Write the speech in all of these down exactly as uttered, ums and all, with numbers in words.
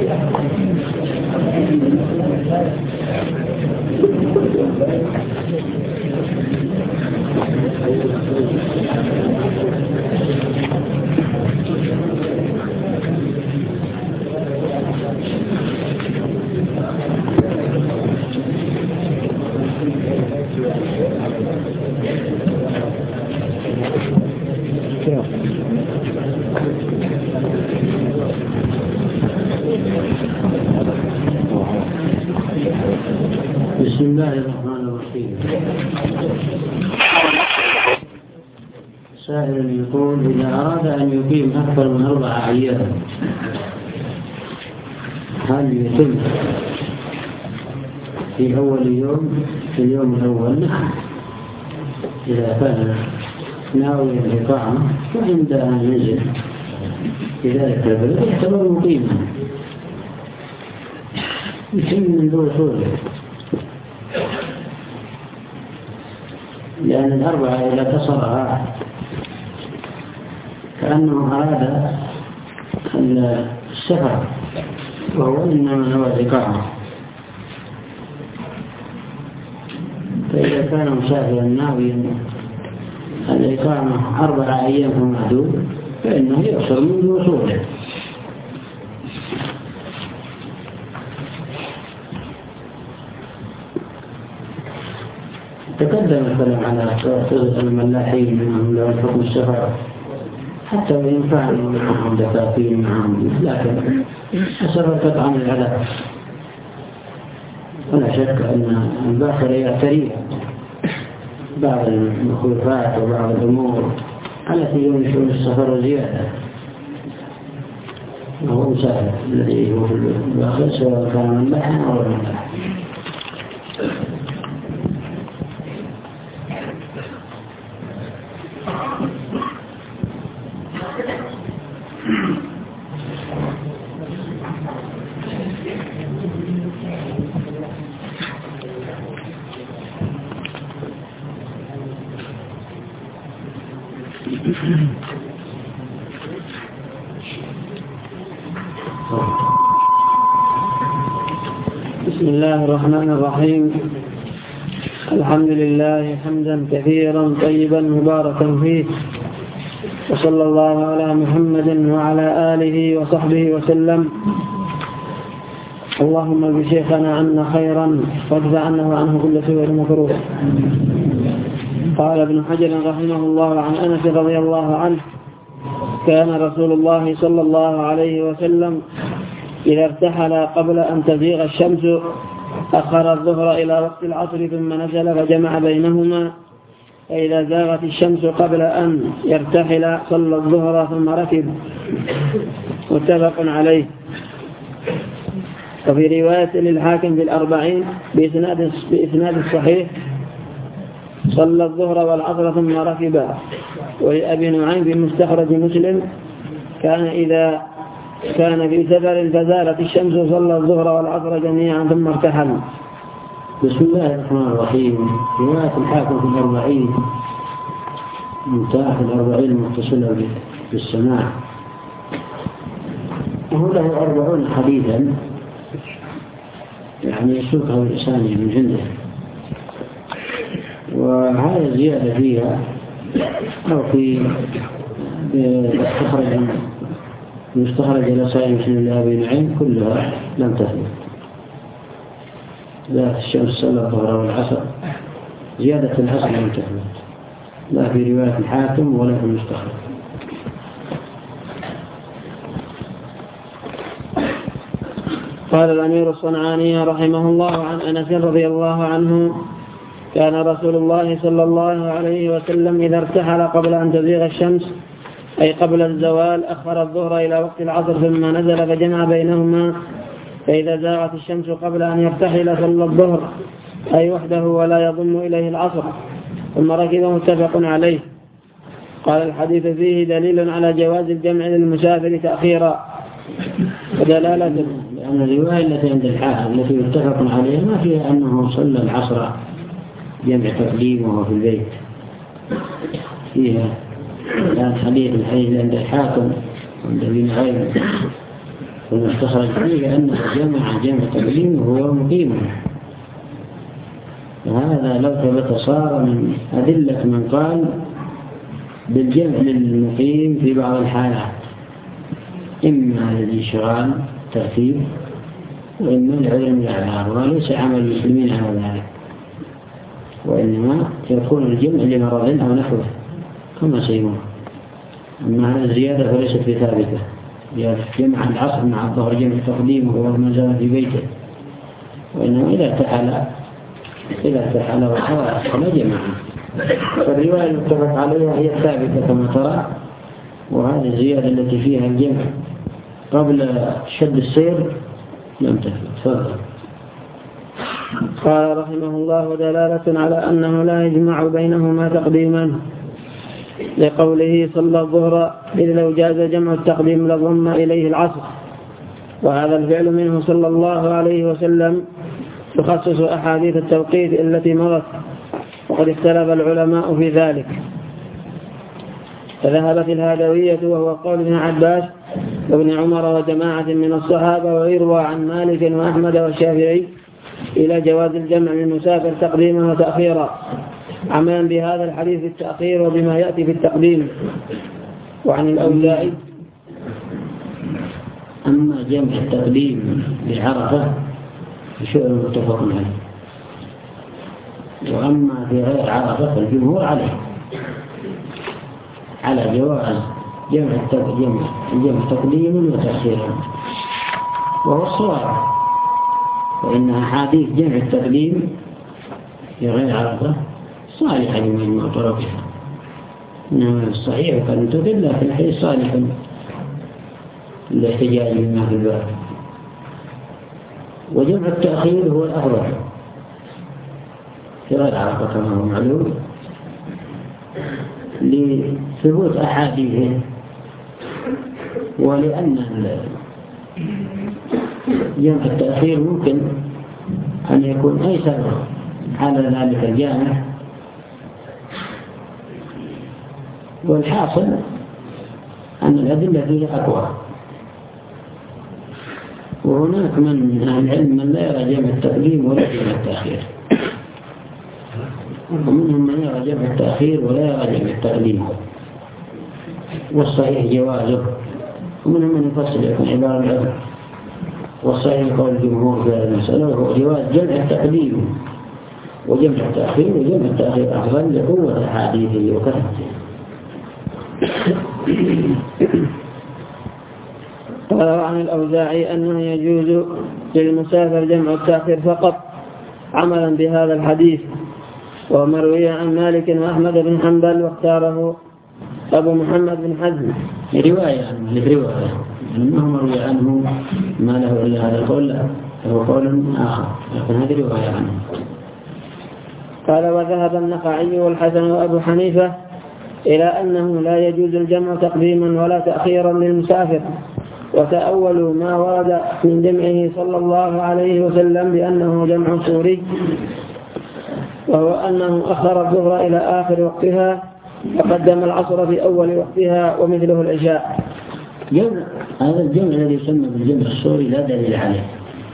بسم الله الرحمن الرحيم. سائل يقول: إذا أراد أن يقيم أكثر من أربعة أيام هل يتم في أول يوم في اليوم الأول؟ إذا كان ناوي الإقامة وعند أن ينزل في ذلك البلد يعتبر مقيما، يتم من ذو وصوله، لأن الأربعة إذا كسرها كأنه أراد السفر وهو إنما هو الإقامة. فإذا كان مسافرا ناويا الإقامة أربعة أيام معدود فإنه يقصر من وصوله. تقدم الكلام على الملاحين منهم لو حكم السفر، حتى وإن كانوا معهم دكاكين معهم، لكن السفر قطعا من العذاب. ولا شك أن الباخر يعتريه بعض المخلوفات وبعض الأمور التي ينشئ السفر زيادة، وهو مسافر الذي هو في الباخر سواء كان ملاحا أو ملاحا. بسم الله الرحمن الرحيم. الحمد لله حمدا كثيرا طيبا مباركا فيه، وصلى الله على محمد وعلى آله وصحبه وسلم. اللهم بشيخنا عنا خيرا وادفع عنه وعنه كل سوء مكروه. قال ابن حجر رحمه الله عن أنس رضي الله عنه: كان رسول الله صلى الله عليه وسلم إذا ارتحل قبل أن تزيغ الشمس أخر الظهر إلى وقت العصر ثم نزل فجمع بينهما، فإذا زاغت الشمس قبل أن يرتحل صلى الظهر ثم ركب. متفق عليه. وفي رواية للحاكم بالأربعين بإسناد بإسناد الصحيح: صلى الظهر والعصر ثم ركب. ولأبي نعيم في مستخرج مسلم: كان إذا كان في سفر فزالت الشمس صلى الظهر والعصر جميعا ثم ارتحل. بسم الله الرحمن الرحيم. رواية الحاكم في الأربعين منتهى في الأربعين المتصلة بالسماع، وهو له أربعون حديثا، يعني يسوقه الإنسان من عنده، وهذا زيادة فيها أو في استخرج مستخرج إلى صحيح مسلم لأبي نعيم كلها لم تثبت. لا الشمس صلى الظهر والعصر زيادة العصر لم تثبت، لا في رواية الحاكم ولا في المستخرج. قال الأمير الصنعاني رحمه الله عن أنس رضي الله عنه: كان رسول الله صلى الله عليه وسلم إذا ارتحل قبل أن تزيغ الشمس، أي قبل الزوال، أخر الظهر إلى وقت العصر ثم نزل فجمع بينهما، فإذا زاغت الشمس قبل أن يرتحل صلى الظهر أي وحده ولا يضم إليه العصر ثم ركب. متفق عليه. قال: الحديث فيه دليل على جواز الجمع للمسافر تأخيرا ودلالة، لأن الرواية التي عند الحاكم التي متفق عليها ما فيها أنه صلى العصر جمع تقديم وهو في البيت، فيها الآن حديث الحديث عند الحاكم عند ابن نعيم المستخرج فيه أنه جمع جمع تقديم وهو مقيم، وهذا لو ثبت صار من أدلة من قال بالجمع للمقيم في بعض الحالات، إما للانشغال ترتيب وإما لعلم الأعذار، وليس عمل المسلمين على ذلك، وإنما يكون الجمع لمرض أو نحوه كما سيمون. أما هذه الزيادة فليست بثابتة، جمع العصر مع الظهر جمع تقديمه وهو ما زال في بيته، وإنما إذا ارتحل إذا ارتحل وحضر فلا جمع. فالرواية المتفق عليها هي الثابتة كما ترى، وهذه الزيادة التي فيها الجمع قبل شد السير لم تفضل. قال رحمه الله دلالة على أنه لا يجمع بينهما تقديما لقوله صلى الظهر، إذ لو جاز جمع التقديم لضم إليه العصر، وهذا الفعل منه صلى الله عليه وسلم تخصص أحاديث التوقيت التي مضت، وقد اختلف العلماء في ذلك. فذهبت الهادوية وهو قول ابن عباس وابن عمر وجماعة من الصحابة، ويروى عن مالك وأحمد والشافعي إلى جواز الجمع للمسافر تقديما وتأخيرا، عملا بهذا الحديث في التأخير وبما يأتي في التقديم. وعن الأوزاعي أما جمع التقديم بعرفة شيء متفق عليه، وأما في غير عرفة فالجمهور عليه على جواز جمع التقديم جمع تقديم وتأخير، وهو الصواب، فإن أحاديث جمع التقديم في غير عرفة صالحة لمجموع طرقها، إنما الصحيح قد تدل لكن الحديث صالح للاحتجاج بما في الباب. وجمع التأخير هو الأفضل في غير عرفة كما هو معلوم، لثبوت أحاديثه، ولأن جمع التأخير ممكن أن يكون أيسر على ذلك الجامع. والحاصل أن الأدلة فيه أقوى، وهناك من أهل العلم من لا يرى جمع التقديم ولا جمع التأخير، ومنهم من يرى جمع التأخير ولا يرى جمع التقديم، والصحيح جوازه، ومنهم من يفصل يكون عبارة العلم، والصحيح قول الجمهور في هذه المسألة وهو جواز جمع التقديم وجمع التأخير، وجمع التأخير أفضل لقوة أحاديثه وكثرته. قال عن الأوزاعي أنه يجوز للمسافر جمع التأخير فقط عملا بهذا الحديث، وهو مروي عن مالك وأحمد بن حنبل، واختاره أبو محمد بن حزم. رواية عنه رواية أنه مروي عنه ما له إلا هذا القول، له قول آخر، لكن هذه رواية عنه. قال وذهب النخعي والحسن وأبو حنيفة إلى أنه لا يجوز الجمع تقديما ولا تأخيرا للمسافر، وتأولوا ما ورد من جمعه صلى الله عليه وسلم بأنه جمع صوري، وهو أنه أخر الظهر إلى آخر وقتها وقدم العصر في أول وقتها ومثله العشاء. جمع هذا الجمع الذي يسمى بالجمع الصوري لا دليل عليه،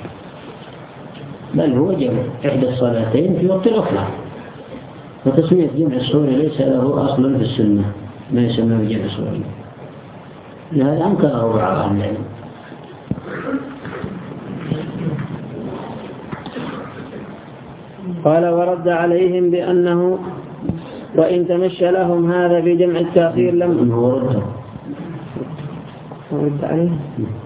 بل هو جمع إحدى الصلاتين في وقت الأخرى، وتسمية جمع الصوري ليس له أصلا في السنة، ما يسمى بالجمع الصوري، لهذا أنكره بعض أهل العلم. قال ورد عليهم بأنه وإن تمشى لهم هذا في جمع التأخير لم ورد ورد عليهم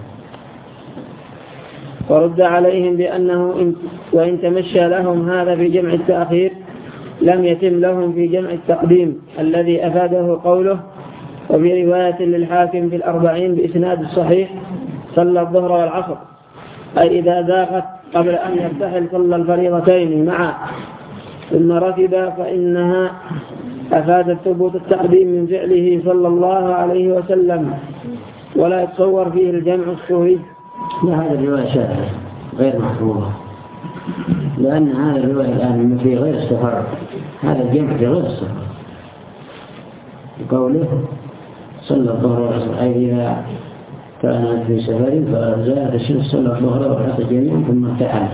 ورد عليهم بأنه وإن تمشى لهم هذا في جمع التأخير لم يتم لهم في جمع التقديم الذي أفاده قوله. وفي رواية للحاكم في الأربعين بإسناد الصحيح صلى الظهر والعصر، أي إذا ذاقت قبل أن يرتحل صلى الفريضتين معا ثم ركب، فإنها أفادت ثبوت التقديم من فعله صلى الله عليه وسلم، ولا يتصور فيه الجمع الصوري. هذا الرواية شاذة غير محفوظة، لأن هذا الرواية الآن في غير السفر، هذا الجمع في غير السفر، قوله صلى الظهر والعصر أي إذا كان في سفر فزالت الشمس صلى الظهر والعصر جميعا ثم ارتحل.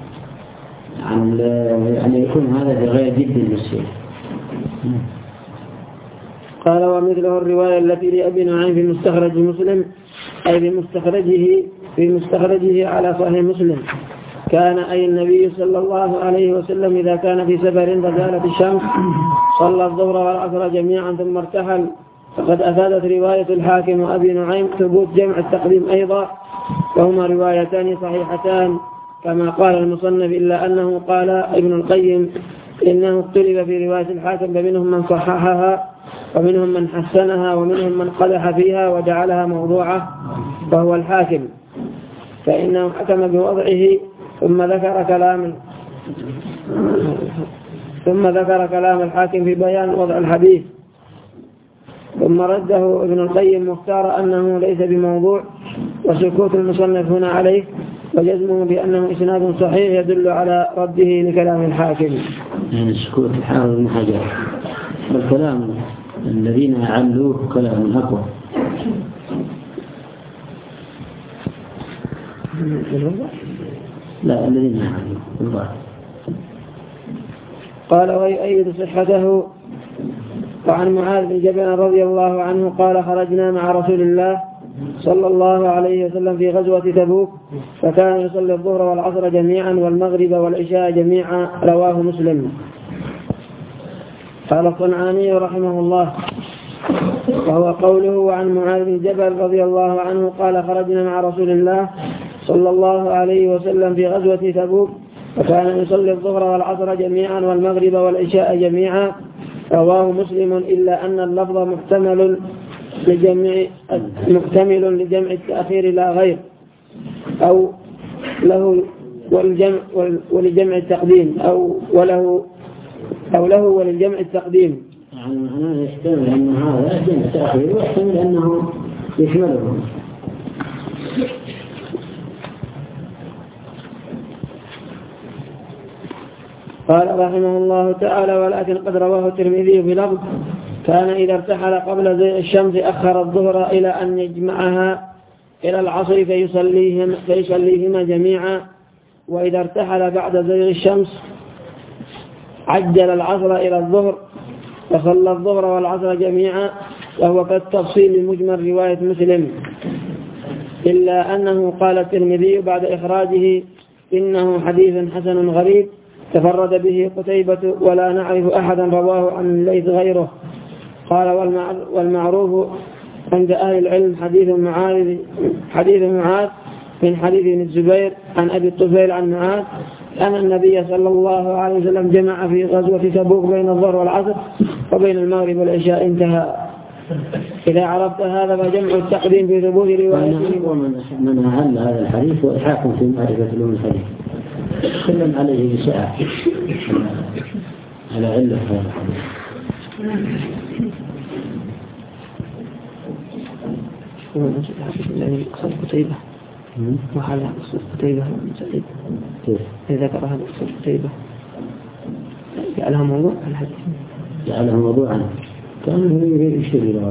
يعني يكون هذا في غير جد المسير. قال ومثله الرواية التي لأبي نعيم في مستخرج مسلم أي بمستخرجه في مستخرجه على صحيح مسلم كان أي النبي صلى الله عليه وسلم إذا كان في سفر فزالت الشمس صلى الظهر والعصر جميعا ثم ارتحل. فقد أفادت رواية الحاكم وأبي نعيم ثبوت جمع التقديم أيضا، وهما روايتان صحيحتان كما قال المصنف، إلا أنه قال ابن القيم إنه اختلف في رواية الحاكم فمنهم من صححها ومنهم من حسنها ومنهم من قدح فيها وجعلها موضوعة، وهو الحاكم فإنه حكم بوضعه ثم ذكر كلام ثم ذكر كلام الحاكم في بيان وضع الحديث، ثم رده ابن القيم مختار أنه ليس بموضوع، وسكوت المصنف هنا عليه وجزمه بأنه إسناد صحيح يدل على رده لكلام الحاكم. يعني سكوت الحافظ بن حجر، والكلام الذين يعلوه كلام أقوى. لا الذين يعلوه بالضبط. قال ويؤيد صحته وعن معاذ بن جبل رضي الله عنه قال خرجنا مع رسول الله صلى الله عليه وسلم في غزوة تبوك فكان يصلي الظهر والعصر جميعا والمغرب والعشاء جميعا، رواه مسلم. قال الصنعاني رحمه الله وهو قوله وعن معاذ بن جبل رضي الله عنه قال خرجنا مع رسول الله صلى الله عليه وسلم في غزوة تبوك فكان يصلي الظهر والعصر جميعا والمغرب والعشاء جميعا، رواه مسلم، إلا أن اللفظ محتمل لجمع محتمل لجمع التأخير لا غير أو له والجمع ولجمع التقديم أو وله أو له وللجمع التقديم. يعني هنا يحتمل أن هذا جمع التأخير ويحتمل أنه يشمله. قال رحمه الله تعالى ولكن قد رواه الترمذي بلفظ كان إذا ارتحل قبل زيغ الشمس أخر الظهر إلى أن يجمعها إلى العصر فيصليهم فيصليهما جميعا، وإذا ارتحل بعد زيغ الشمس عجل العصر إلى الظهر فصلى الظهر والعصر جميعا، وهو كالتفصيل مجمل رواية مسلم، إلا أنه قال الترمذي بعد إخراجه إنه حديث حسن غريب تفرد به قتيبة ولا نعرف أحدا رواه عن الليث غيره. قال والمعروف عند أهل العلم حديث معاذ حديث معاذ من حديث ابن الزبير عن أبي الطفيل عن معاذ أن النبي صلى الله عليه وسلم جمع في غزوة تبوك بين الظهر والعصر وبين المغرب والعشاء، انتهى. إذا عرفت هذا فجمع التقديم في ثبوت روايته. ومن أهل هذا الحديث وإحاكم في معرفة علوم الحديث كلم عليه بساعة على علة هذا الحديث. قصة قتيبة وحال قصة قتيبة بن سعيد إذا ذكر هذا قصة قتيبة جعلها موضوع الحديث جعلها موضوعا كان يريد يشتري له.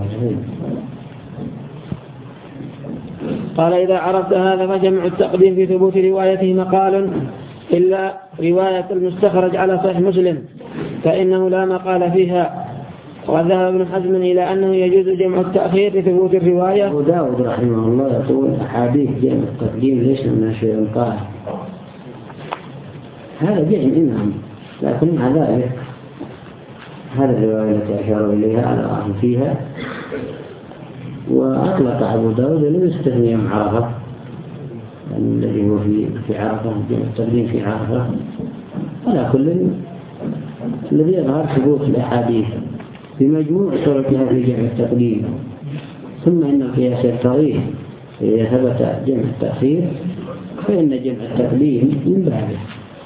قال إذا عرفت هذا فجمع التقديم في ثبوت روايته مقال إلا رواية المستخرج على صحيح مسلم فإنه لا مقال فيها. وذهب ابن حزم إلى أنه يجوز جمع التأخير في ثبوت الرواية. أبو داود رحمه الله يقول أحاديث جمع التقديم ليس من شيء قال هذا جمع إمام، لكن مع ذلك هذا الرواية التي أشار إليها على رأسه فيها، وأطلق أبو داود لم يستثني يوم عرفة الذي هو في في عرفة جمع التقديم في عرفة. على كل الذي يظهر ثبوت الأحاديث بمجموع طرقها في جمع التقديم، ثم إن القياس يقتضيه إذا ثبت جمع التأخير فإن جمع التقديم من بابه.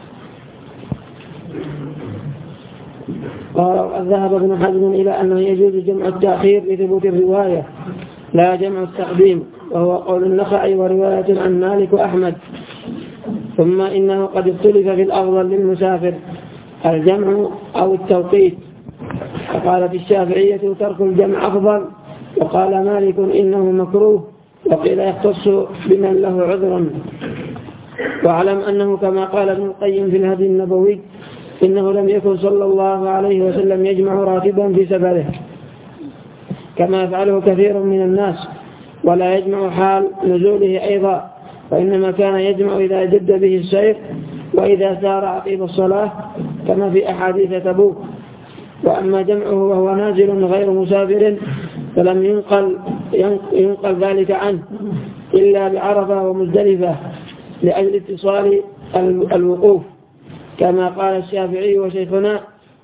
قال ذهب ابن حزم إلى أنه يجوز جمع التأخير لثبوت الرواية لا جمع التقديم، وهو قول النخعي ورواية عن مالك وأحمد. ثم إنه قد اختلف في الأفضل للمسافر الجمع أو التوقيت، فقالت الشافعية ترك الجمع أفضل، وقال مالك إنه مكروه وقيل يختص بمن له عذر. واعلم أنه كما قال ابن القيم في الهدي النبوي إنه لم يكن صلى الله عليه وسلم يجمع راتبا في سفره كما يفعله كثير من الناس، ولا يجمع حال نزوله أيضا، وإنما كان يجمع إذا جد به السير وإذا سار عقيب الصلاة كما في أحاديث تبوك. وأما جمعه وهو نازل غير مسافر فلم ينقل, ينقل ذلك عنه إلا بعرفة ومزدلفة لأجل اتصال الوقوف كما قال الشافعي وشيخنا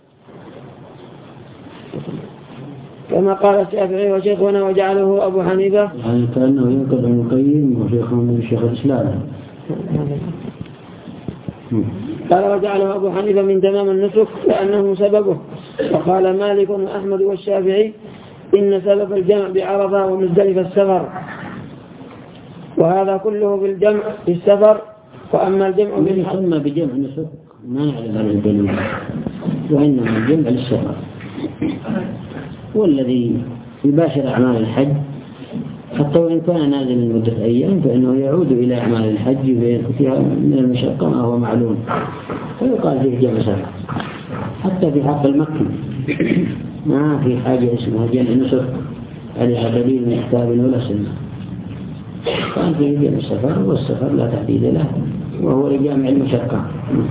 كما قال الشافعي وشيخنا وجعله أبو حنيفة. يعني كأنه ينقل ابن القيم وشيخنا من شيخ الإسلام. قال وجعله أبو حنيفة من تمام النسك لأنه سببه. وقال مالك وأحمد والشافعي إن سبب الجمع بعرفة ومزدلفة السفر، وهذا كله بالجمع في السفر. وأما الجمع من يسمى بجمع نسك ما يعلم عن الدليل، وإنما الجمع للسفر. والذي يباشر أعمال الحج حتى وإن كان نازل لمدة أيام فإنه يعود إلى أعمال الحج فيها من المشقة ما هو معلوم، فيقال فيه جمع سفر. حتى في حق المكي ما في حاجة اسمها جمع نسك عليها دليل من كتاب ولا سنة، كان فيه جمع سفر، والسفر لا تحديد له وهو لجامع المشقة.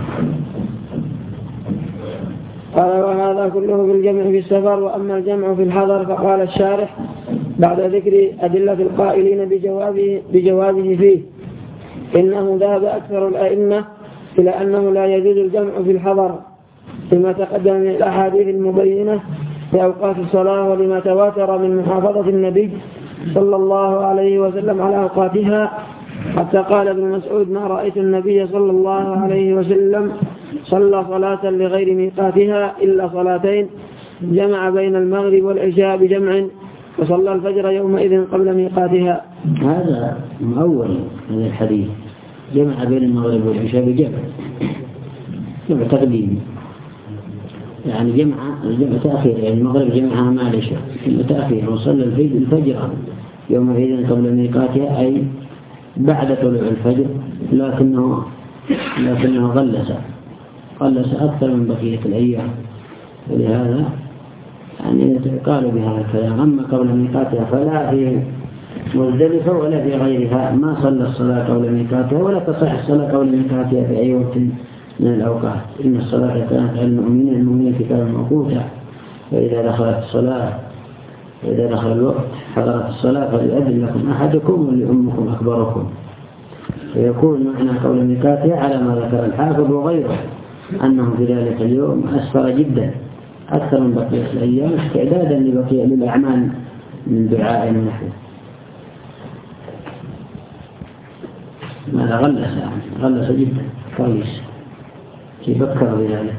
قال وهذا كله بالجمع في السفر. وأما الجمع في الحضر فقال الشارح بعد ذكر أدلة القائلين بجوابه, بجوابه فيه إنه ذهب أكثر الأئمة إلى أنه لا يجوز الجمع في الحضر لما تقدم من الأحاديث المبينة في أوقات الصلاة ولما تواتر من محافظة النبي صلى الله عليه وسلم على أوقاتها، حتى قال ابن مسعود ما رأيت النبي صلى الله عليه وسلم صلى صلاة لغير ميقاتها إلا صلاتين جمع بين المغرب والعشاء بجمع، وصلى الفجر يومئذ قبل ميقاتها. هذا مؤول هذا الحديث، جمع بين المغرب والعشاء بجمع، جمع تقديم، يعني جمع الجمع تأخير، يعني المغرب جمعها مع العشاء ثم تأخير، وصلى الفجر يومئذ قبل ميقاتها أي بعد طلوع الفجر، لكنه لكنه غلس غلس أكثر من بقية الأيام، ولهذا يعني قالوا بهذا الكلام. أما قبل ميقاتها فلا في مزدلفة ولا في غيرها ما صلى الصلاة قبل ميقاتها، ولا تصح الصلاة قبل ميقاتها في أي وقت من الأوقات. إن الصلاة كانت على المؤمنين المؤمنين كتابا موقوتا، فإذا دخلت الصلاة وإذا دخل الوقت حضرت الصلاة فليؤذن لكم أحدكم ولأمكم أكبركم. فيكون معنى قول ميقاتها على ما ذكر الحافظ وغيره أنه في ذلك اليوم أسفر جدا أكثر من بقية الأيام استعدادا لبقية للأعمال من دعاء ونحوه. ماذا غلس غلس جدا كويس يفكر بذلك.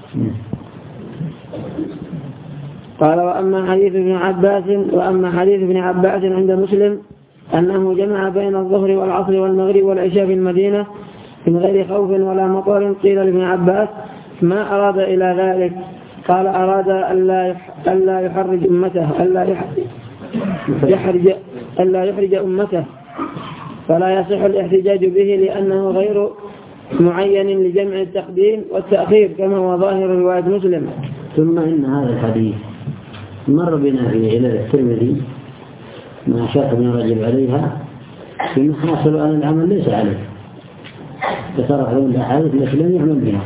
قال وأما حديث ابن عباس وأما حديث ابن عباس عند مسلم أنه جمع بين الظهر والعصر والمغرب والعشاء في المدينة من غير خوف ولا مطر، قيل لابن عباس ما أراد إلى ذلك؟ قال أراد ألا يحرج أمته ألا يحرج ألا يحرج أمته، فلا يصح الاحتجاج به لأنه غير معين لجمع التقديم والتأخير كما هو ظاهر رواية مسلم. ثم إن هذا الحديث مر بنا في علل الترمذي ما شاء ابن رجب عليها في حاصل أن العمل ليس عليه، ذكر له الأحاديث التي لم يعمل بها،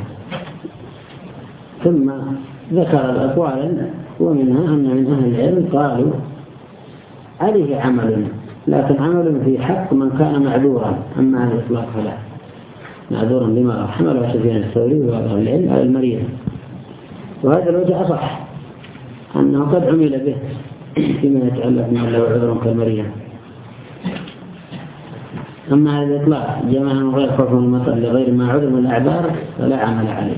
ثم ذكر الأقوال ومنها أن من أهل العلم قالوا عليه عمل، لكن عمل في حق من كان معذورا، أما على الإطلاق فلا، معذورا لما حمله سفيان الثوري وأهل العلم على المريض. وهذا الوجه أصح أنه قد عمل به فيما يتعلق من الله عذر كالمريض. أما على الإطلاق جمع من غير خوف المطر لغير ما عذر من الأعذار فلا عمل عليه.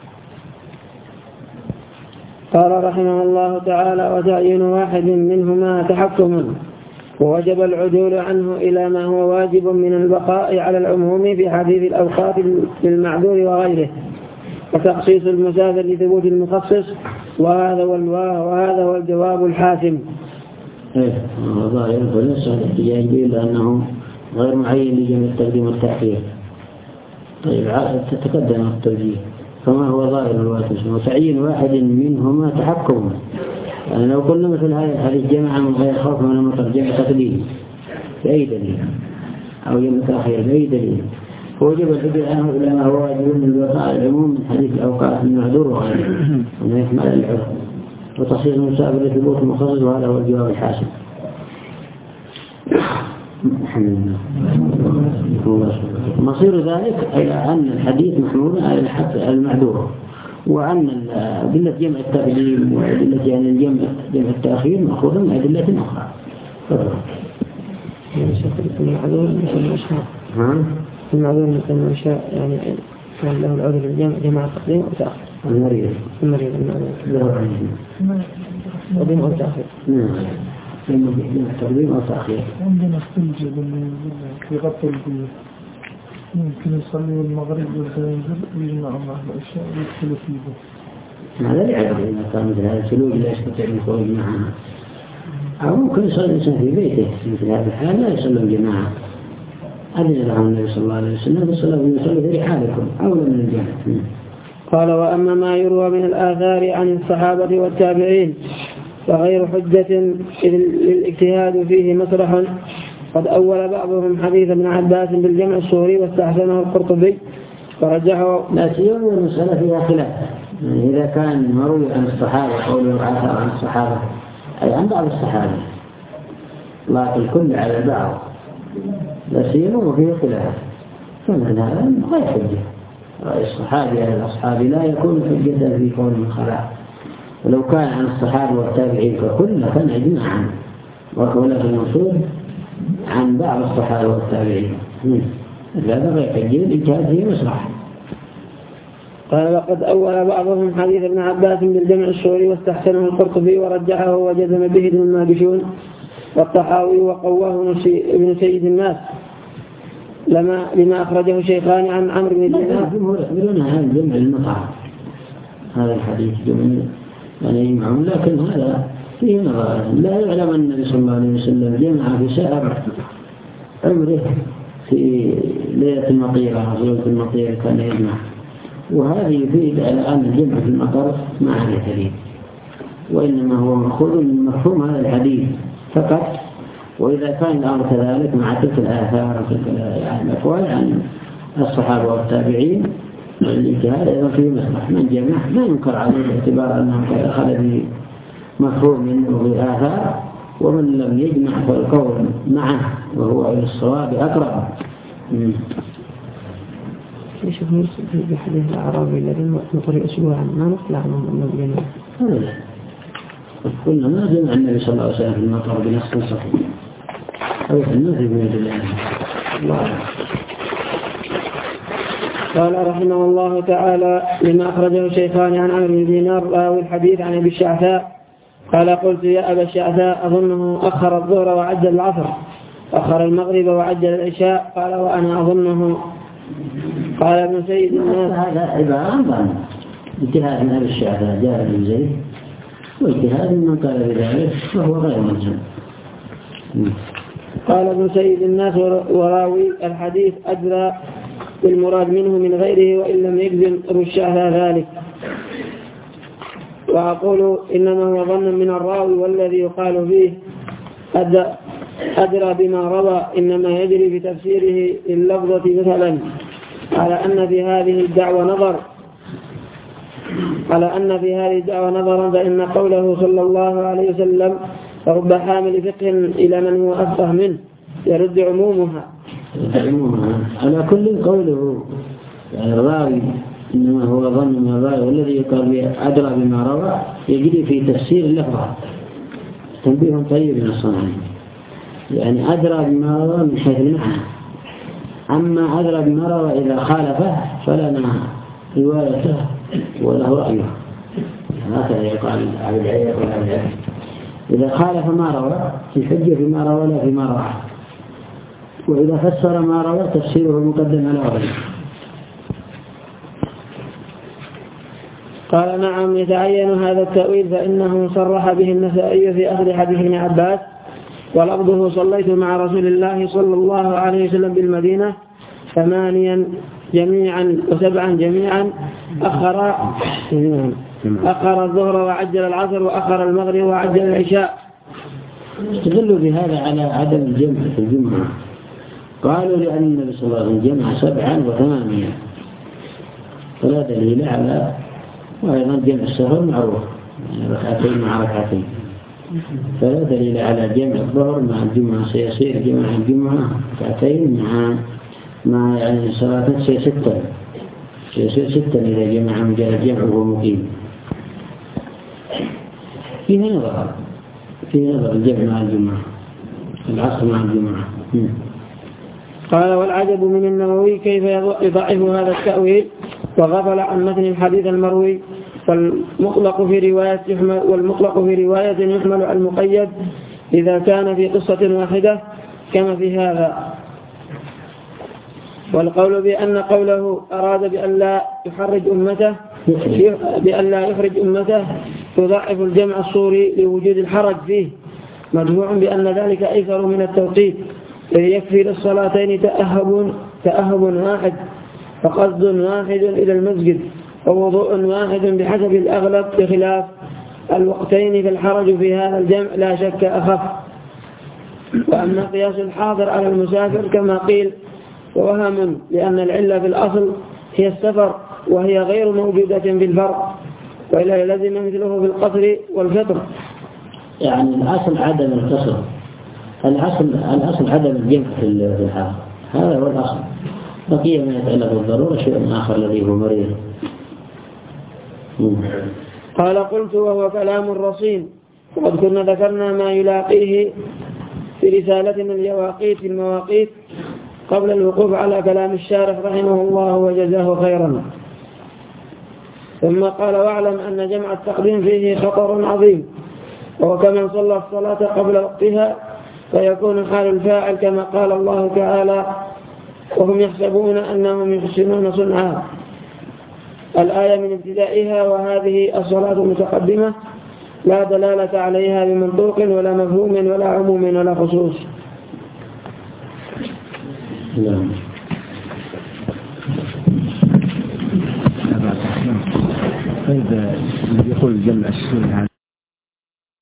قال رحمه الله تعالى وتعيين واحد منهما تحكم، ووجب العدول عنه إلى ما هو واجب من البقاء على العموم في حديث الأوقات للمعذور وغيره، وتخصيص المسافر لثبوت المخصص، وهذا والواه وهذا هو الجواب الحاسم. إيه ظاهر فلسه الاحتجاج به لأنه غير معين لجمع التقديم والتأخير. طيب تتقدم التوجيه فما هو ظاهر الواتس وتعيين واحد منهما تحكم. يعني لو قلنا مثل هذا الحديث جمع من غير خوف من المطر جمع تقديم بأي دليل أو جمع تأخير بأي دليل فوجب الحجة الآن إلى ما هو واجب من الوقاء العموم من حديث الأوقات المعذور وغيره وما يحمل العرف وتصير المسافر لثبوت المخصص وهذا هو الجواب الحاسم. مصير ذلك إلى أن الحديث محمول على الحق المعذور وأن أدلة جمع التقديم وأدلة يعني الجمع جمع التأخير مأخوذة من أدلة أخرى. المعذور مثل الأشهر المعذور مثل ما شاء يعني كان له العذر بالجمع جمع التقديم وتأخير. المريض المريض المعذور تقديم أو تأخير. نعم جمع التقديم أو تأخير. عندنا استنجد في غط البيت يمكن يصلي المغرب والفجر ويجمع مع العشاء ويدخل فيه. هذا لا يعرف إذا كان مثل هذا السلوك لا يستطيع أن يخرج معها. أو ممكن يصلي الإنسان في بيته مثل هذا الحال لا يصلي الجماعة. أذن لهم النبي صلى الله عليه وسلم بالصلاة ويصلي في رحالكم أولا من الجماعة. قال وأما ما يروى من الآثار عن الصحابة والتابعين فغير حجة للاجتهاد فيه مسرح. قد أول بعضهم حديث ابن عباس بالجمع الصوري واستحسنه القرطبي ورجحه. لا سيما المسألة فيها خلاف يعني إذا كان مروي عن الصحابة قوله آثار عن الصحابة أي عن بعض الصحابة لا الكل على بعض لا سيما وفيه خلاف فمن هذا غير حجة. رأي الصحابي على الأصحاب لا يكون حجة في قول من خلاف ولو كان عن الصحابة والتابعين فكل كان إجماعا وكولا في المنصور عن بعض الصحابة والتابعين هذا غير حجة الاجتهاد فيه مسرح. قال وقد أول بعضهم حديث ابن عباس بالجمع الصوري واستحسنه القرطبي ورجحه وجزم به ابن الماجشون والطحاوي وقواه ابن سيد الناس لما لما أخرجه شيخان عن عمرو بن دينار. يقولون هذا جمع المطعم هذا الحديث جمع يعني يجمعون لكن هذا فيه نظر لا يعلم أن النبي صلى الله عليه وسلم جمع في سائر عمره في ليلة المطيرة ليلة المطيرة كان يجمع وهذا يفيد الآن الجمع في المطر مع هذا الحديث وإنما هو مأخوذ من مفهوم هذا الحديث فقط. وإذا كان الأمر كذلك مع تلك الآثار وتلك الأقوال عن الصحابة والتابعين والاجتهاد أيضا فيه مسرح من جمع ما ينكر عليه باعتبار أنه قد أخذ به مفهوم منه بالآثار ومن لم يجمع فالقول معه وهو إلى الصواب أقرب. يشوف نرسل في حديث الأعرابي الذي نطري أسبوعا ما نطلع منهم أنه بجمع قلنا ما جمع النبي صلى الله عليه وسلم في المطر بنص صحيح أو في النفي بيد الله. الله قال رحمه الله تعالى لما أخرجه الشيخان عن عمرو بن دينار راوي الحديث عن أبي الشعثاء قال قلت يا أبا الشعثاء أظنه أخر الظهر وعجل العصر أخر المغرب وعجل العشاء قال وأنا أظنه. قال ابن سيد الناس هذا عبارة عن اجتهاد من أبي الشعثاء جاء ابن زيد واجتهاد من قال بذلك فهو غير ملزم. قال ابن سيد الناس وراوي الحديث أدرى بالمراد منه من غيره وإن لم يجزم رشاها ذلك. وأقول إنما هو ظن من الراوي والذي يقال فيه أدرى بما روى إنما يجري في تفسيره اللفظة مثلا على أن في هذه الدعوة نظر على أن في هذه الدعوة نظرا فإن قوله صلى الله عليه وسلم رب حامل فقه إلى من هو أفقه منه يرد عمومها. على كل قوله يعني الراوي إنما هو ظن من الراوي والذي يقال به أدرى بما روى يجري في تفسير اللفظة تنبيه طيب من الصنعين يعني أدرى بما روى من حيث المعنى. أما أدرى بما روى إذا خالفه فلنا روايته وله رأيه هكذا يقال على العير ولا العير إذا خالف ما روى الحجة فيما روى لا فيما روى وإذا فسر ما روى تفسيره المقدم على غيره. قال نعم يتعين هذا التأويل فإنه صرح به النسائي في أخذ حديث ابن عباس ولفظه صليت مع رسول الله صلى الله عليه وسلم بالمدينة ثمانيا جميعا وسبعا جميعا أخر أخر الظهر وعجل العصر وأخر المغرب وعجل العشاء. استدلوا بهذا على عدم الجمع في الجمعة. قالوا لأن النبي صلى الله عليه وسلم جمع سبعا وثمانيا، فلا دليل على، وأيضا جمع السفر معروف يعني ركعتين مع ركعتين، فلا دليل على جمع الظهر مع الجمعة. سيصير جمع الجمعة ركعتين مع مع يعني صلاة سيصير ستة سيصير ستة إذا جمع مجرد جمع وهو مقيم. فيه نظر في نظر الجمع مع الجمعة، العصر مع الجمعة. قال والعجب من النووي كيف يضعف هذا التأويل وغفل عن متن الحديث المروي. والمطلق في رواية يحمل والمطلق في رواية يحمل على المقيد إذا كان في قصة واحدة كما في هذا. والقول بأن قوله أراد بأن لا يحرج أمته بأن لا يخرج أمته يضعف الجمع الصوري لوجود الحرج فيه، مدفوع بأن ذلك أيسر من التوقيت، إذ يكفي للصلاتين تأهب تأهب واحد فقصد واحد إلى المسجد ووضوء واحد بحسب الأغلب، بخلاف الوقتين فالحرج في هذا الجمع لا شك أخف. وأما قياس الحاضر على المسافر كما قيل ووهم، لأن العلة في الأصل هي السفر وهي غير موجودة في الفرق، وإلا لازم مثله في القصر والفطر. يعني الأصل عدم القصر، الأصل الأصل عدم الجمع في الحاضر، هذا هو الأصل. بقي ما يتعلق بالضرورة شيء آخر الذي هو مريض. قال قلت وهو كلام الرصين، وقد كنا ذكرنا ما يلاقيه في رسالتنا اليواقيت في المواقيت قبل الوقوف على كلام الشارح رحمه الله وجزاه خيرا. ثم قال واعلم أن جمع التقديم فيه خطر عظيم، وكمن صلى الصلاة قبل وقتها فيكون حال الفاعل كما قال الله تعالى وهم يحسبون أنهم يحسنون صنعا، الآية من ابتدائها، وهذه الصلاة المتقدمة لا دلالة عليها بمنطوق ولا مفهوم ولا عموم ولا خصوص. نعم. طيب يقول جمع السنة